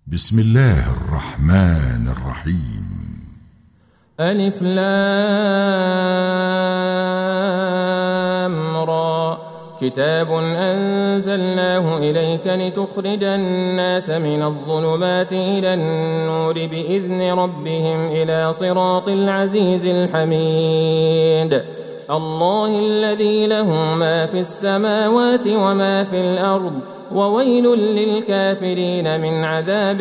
بسم الله الرحمن الرحيم. ألف لام را كتاب أنزلناه إليك لتخرج الناس من الظلمات إلى النور بإذن ربهم إلى صراط العزيز الحميد الله الذي له ما في السماوات وما في الأرض وويل للكافرين من عذاب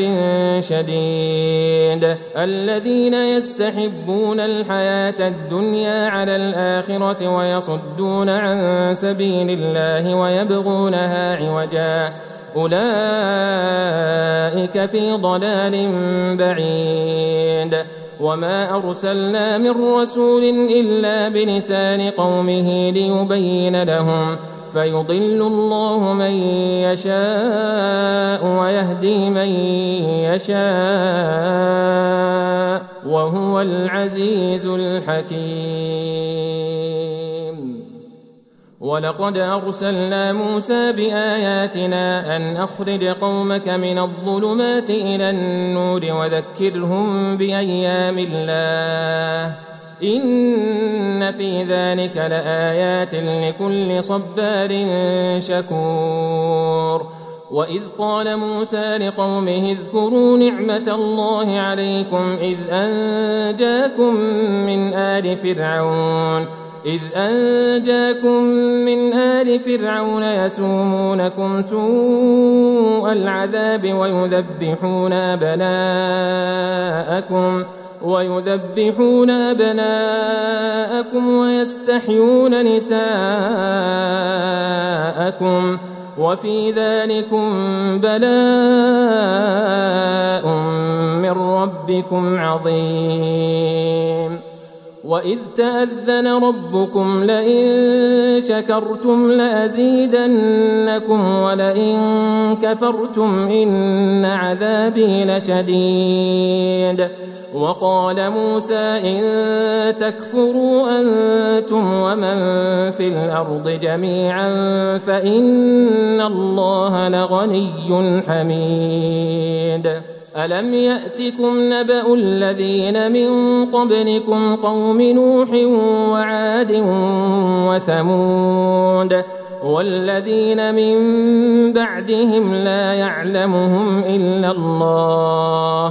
شديد الذين يستحبون الحياة الدنيا على الآخرة ويصدون عن سبيل الله ويبغونها عوجا أولئك في ضلال بعيد وما أرسلنا من رسول إلا بلسان قومه ليبين لهم فيضل الله من يشاء ويهدي من يشاء وهو العزيز الحكيم ولقد أرسلنا موسى بآياتنا أن أخرج قومك من الظلمات إلى النور وذكرهم بأيام الله إن في ذلك لآيات لكل صبار شكور وإذ قال موسى لقومه اذكروا نعمة الله عليكم إذ أنجاكم من آل فرعون يسومونكم سوء العذاب ويذبحون أبناءكم ويستحيون نساءكم وفي ذلكم بلاء من ربكم عظيم وإذ تأذن ربكم لئن شكرتم لأزيدنكم ولئن كفرتم إن عذابي لشديد وقال موسى إن تكفروا أنتم ومن في الأرض جميعا فإن الله لغني حميد ألم يأتكم نبأ الذين من قبلكم قوم نوح وعاد وثمود والذين من بعدهم لا يعلمهم إلا الله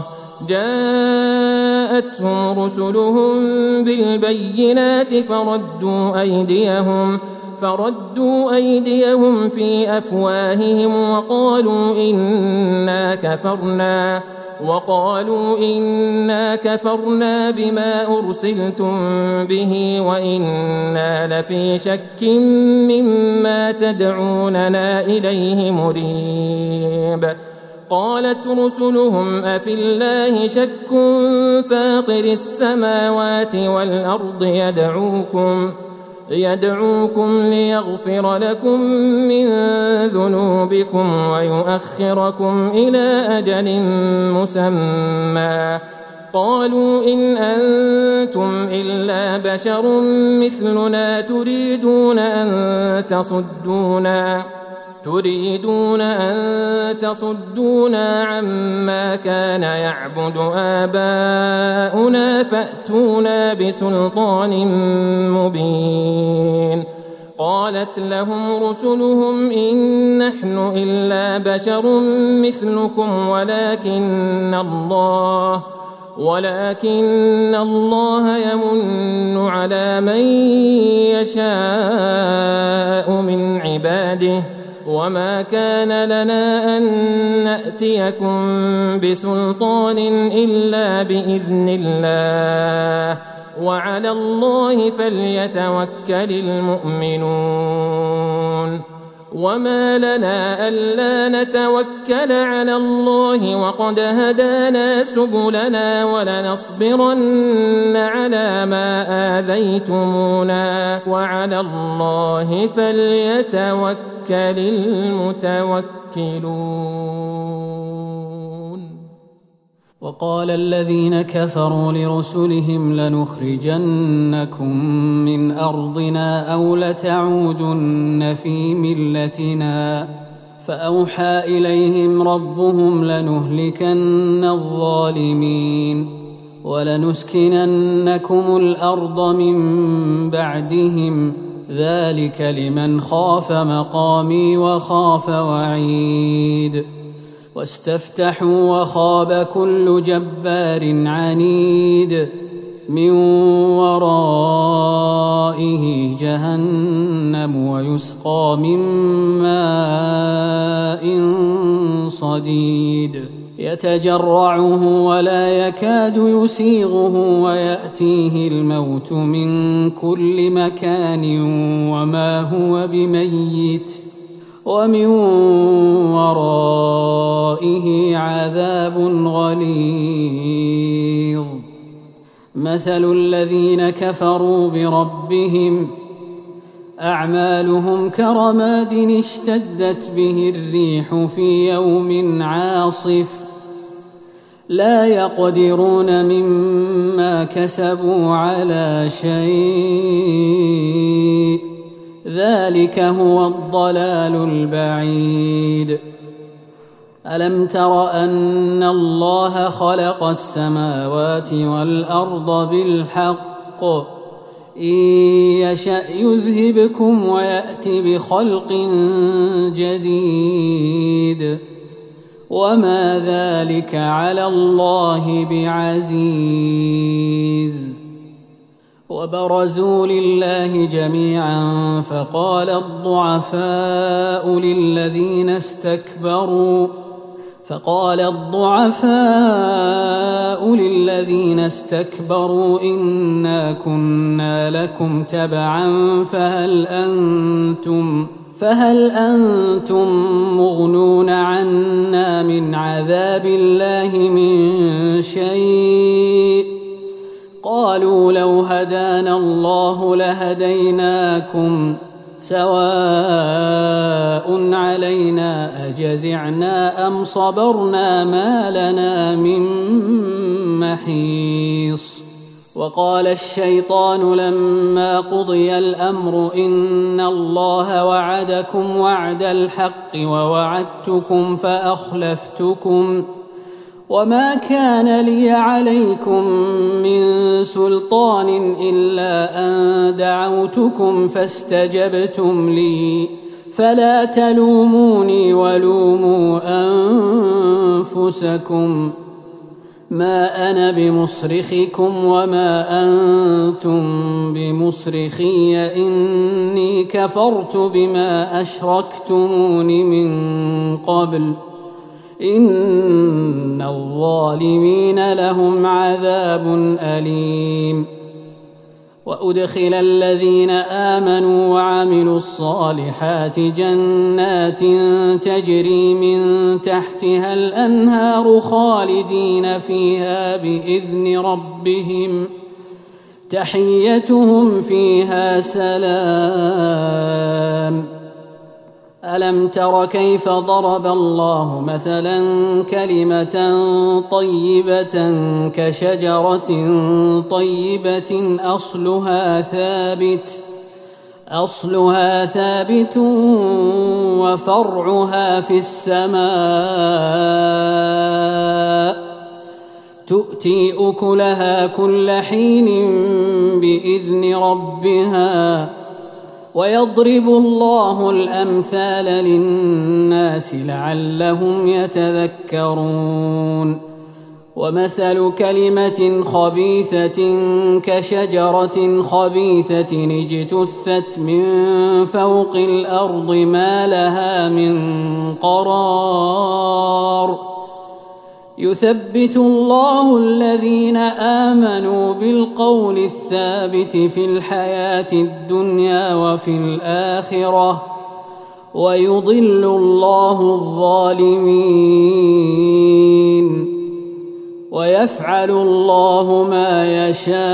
جاءتهم رسلهم بالبينات فردوا أيديهم في أفواههم وقالوا إنا كفرنا بما أرسلتم به وإنا لفي شك مما تدعوننا إليه مريب قالت رسلهم أفي الله شك فاطر السماوات والأرض يدعوكم ليغفر لكم من ذنوبكم ويؤخركم إلى أجل مسمى قالوا إن أنتم إلا بشر مثلنا تريدون أن تصدونا عما كان يعبد آباؤنا فأتونا بسلطان مبين قالت لهم رسلهم إن نحن إلا بشر مثلكم ولكن الله يمن على من يشاء من عباده وما كان لنا أن نأتيكم بسلطان إلا بإذن الله وعلى الله فليتوكل المؤمنون وما لنا ألا نتوكل على الله وقد هدانا سبلنا ولنصبرن على ما آذيتمونا وعلى الله فليتوكل المتوكلون وقال الذين كفروا لرسلهم لنخرجنكم من أرضنا أو لتعودن في ملتنا فأوحى إليهم ربهم لنهلكن الظالمين ولنسكننكم الأرض من بعدهم ذلك لمن خاف مقامي وخاف وعيد واستفتحوا وخاب كل جبار عنيد من ورائه جهنم ويسقى من ماء صديد يتجرعه ولا يكاد يسيغه ويأتيه الموت من كل مكان وما هو بميت ومن ورائه عذاب غليظ مثل الذين كفروا بربهم أعمالهم كرماد اشتدت به الريح في يوم عاصف لا يقدرون مما كسبوا على شيء ذلك هو الضلال البعيد ألم تر أن الله خلق السماوات والأرض بالحق إن يشأ يذهبكم ويأت بخلق جديد وما ذلك على الله بعزيز وبرزوا لله جميعا فقال الضعفاء للذين استكبروا إنا كنا لكم تبعا فهل أنتم مغنون عنا من عذاب الله من شيء قالوا لو هدانا الله لهديناكم سواء علينا أجزعنا أم صبرنا ما لنا من محيص وقال الشيطان لما قضي الأمر إن الله وعدكم وعد الحق ووعدتكم فأخلفتكم وما كان لي عليكم من سلطان إلا أن دعوتكم فاستجبتم لي فلا تلوموني ولوموا أنفسكم ما أنا بمصرخكم وما أنتم بمصرخي إني كفرت بما أشركتمون من قبل إن الظالمين لهم عذاب أليم وأدخل الذين آمنوا وعملوا الصالحات جنات تجري من تحتها الأنهار خالدين فيها بإذن ربهم تحيتهم فيها سلام ألم تر كيف ضرب الله مثلا كلمة طيبة كشجرة طيبة أصلها ثابت وفرعها في السماء تؤتي أكلها كل حين بإذن ربها ويضرب الله الأمثال للناس لعلهم يتذكرون ومثل كلمة خبيثة كشجرة خبيثة اجتثت من فوق الأرض ما لها من قرار يثبت الله الذين آمنوا بالقول الثابت في الحياة الدنيا وفي الآخرة ويضل الله الظالمين ويفعل الله ما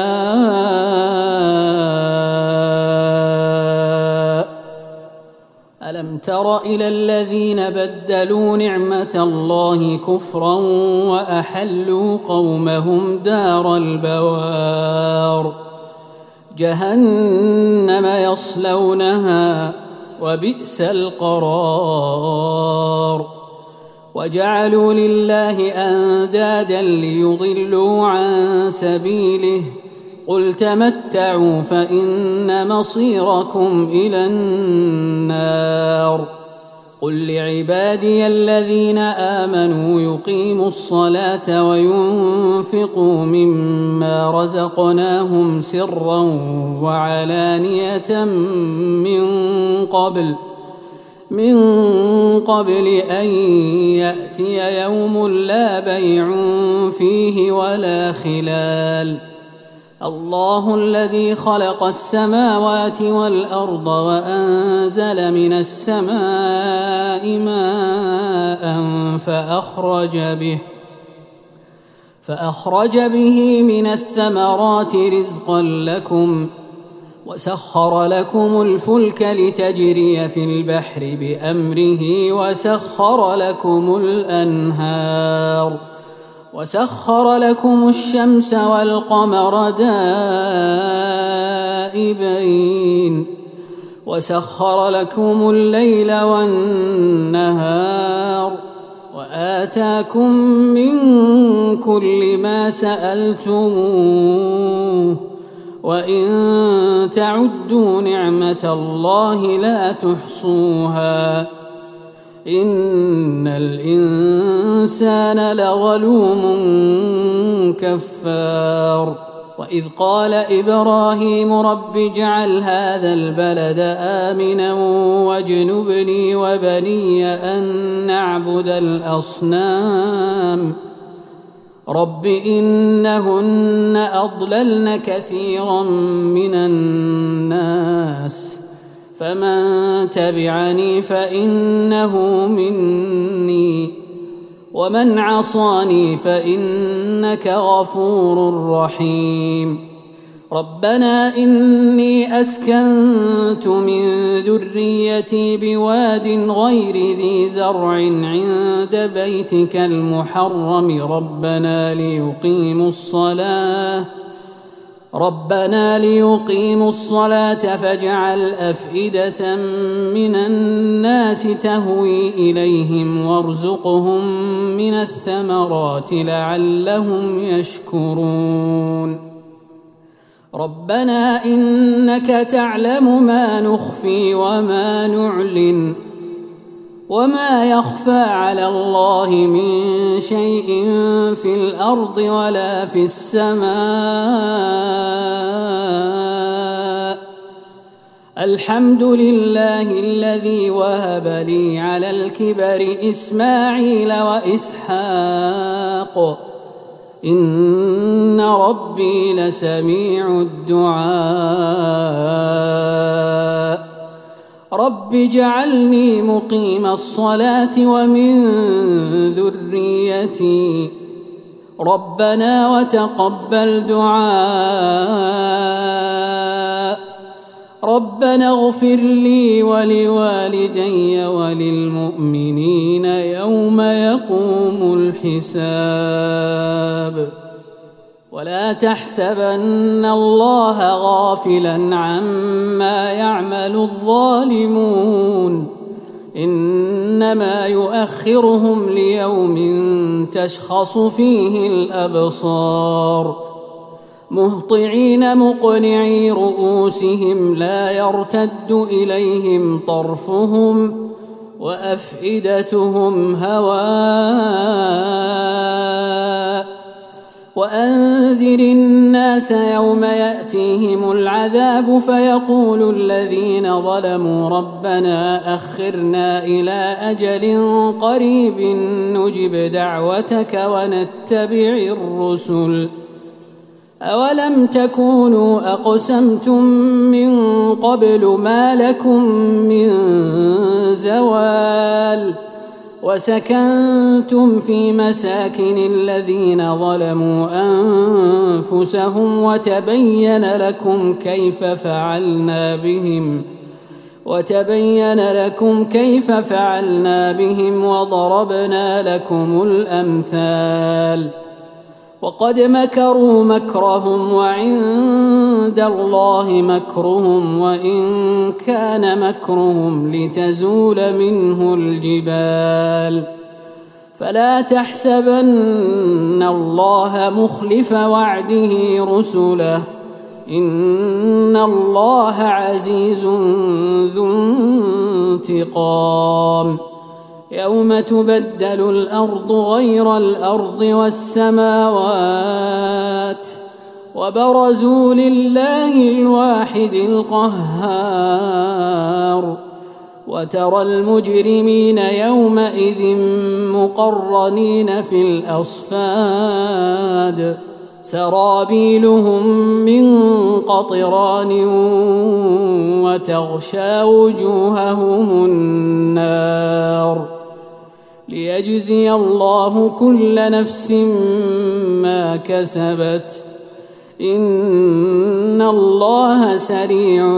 يشاء ألم تر إلى الذين بدلوا نعمة الله كفرا وأحلوا قومهم دار البوار جهنم يصلونها وبئس القرار. وجعلوا لله أندادا ليضلوا عن سبيله قل تمتعوا فإن مصيركم إلى النار. قل لعبادي الذين آمنوا يقيموا الصلاة وينفقوا مما رزقناهم سرا وعلانية من قبل أن يأتي يوم لا بيع فيه ولا خلال. الله الذي خلق السماوات والأرض وأنزل من السماء ماء فأخرج به من الثمرات رزقا لكم وسخر لكم الفلك لتجري في البحر بأمره وسخر لكم الأنهار وسخر لكم الشمس والقمر دائبين وسخر لكم الليل والنهار وآتاكم من كل ما سألتموه وإن تعدوا نعمة الله لا تحصوها إن الإنسان لظلوم كفار. وإذ قال إبراهيم رب اجعل هذا البلد آمنا واجنبني وبني أن نعبد الأصنام رب إنهن أضللن كثيرا من الناس فمن تبعني فإنه مني ومن عصاني فإنك غفور رحيم. ربنا إني أسكنت من ذريتي بواد غير ذي زرع عند بيتك المحرم ربنا ليقيموا الصلاة فاجعل أفئدة من الناس تهوي إليهم وارزقهم من الثمرات لعلهم يشكرون. ربنا إنك تعلم ما نخفي وما نعلن وما يخفى على الله من شيء في الأرض ولا في السماء. الحمد لله الذي وهب لي على الكبر إسماعيل وإسحاق إن ربي لسميع الدعاء. رب اجعلني مقيم الصلاة ومن ذريتي ربنا وتقبل دعاء. ربنا اغفر لي ولوالدي وللمؤمنين يوم يقوم الحساب. ولا تحسبن الله غافلا عما يعمل الظالمون إنما يؤخرهم ليوم تشخص فيه الأبصار مهطعين مقنعي رؤوسهم لا يرتد إليهم طرفهم وأفئدتهم هواء. وأنذر الناس يوم يأتيهم العذاب فيقول الذين ظلموا ربنا أخرنا إلى أجل قريب نجب دعوتك ونتبع الرسل أولم تكونوا أقسمتم من قبل ما لكم من زوال وسكنتم في مساكن الذين ظلموا أنفسهم وتبين لكم كيف فعلنا بهم وضربنا لكم الأمثال وقد مكروا مكرهم وعند الله مكرهم وإن كان مكرهم لتزول منه الجبال فلا تحسبن الله مخلف وعده رسله إن الله عزيز ذو انتقام يوم تبدل الأرض غير الأرض والسماوات وبرزوا لله الواحد القهار وترى المجرمين يومئذ مقرنين في الأصفاد سرابيلهم من قطران وتغشى وجوههم النار ليجزي الله كل نفس ما كسبت إن الله سريع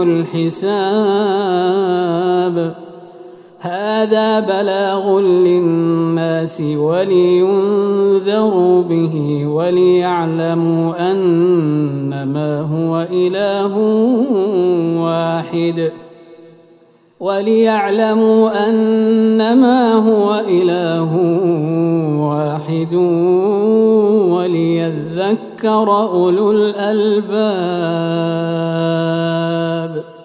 الحساب هذا بلاغ للناس ولينذروا به وليعلموا أنما هو إله واحد وليذكر أولو الألباب.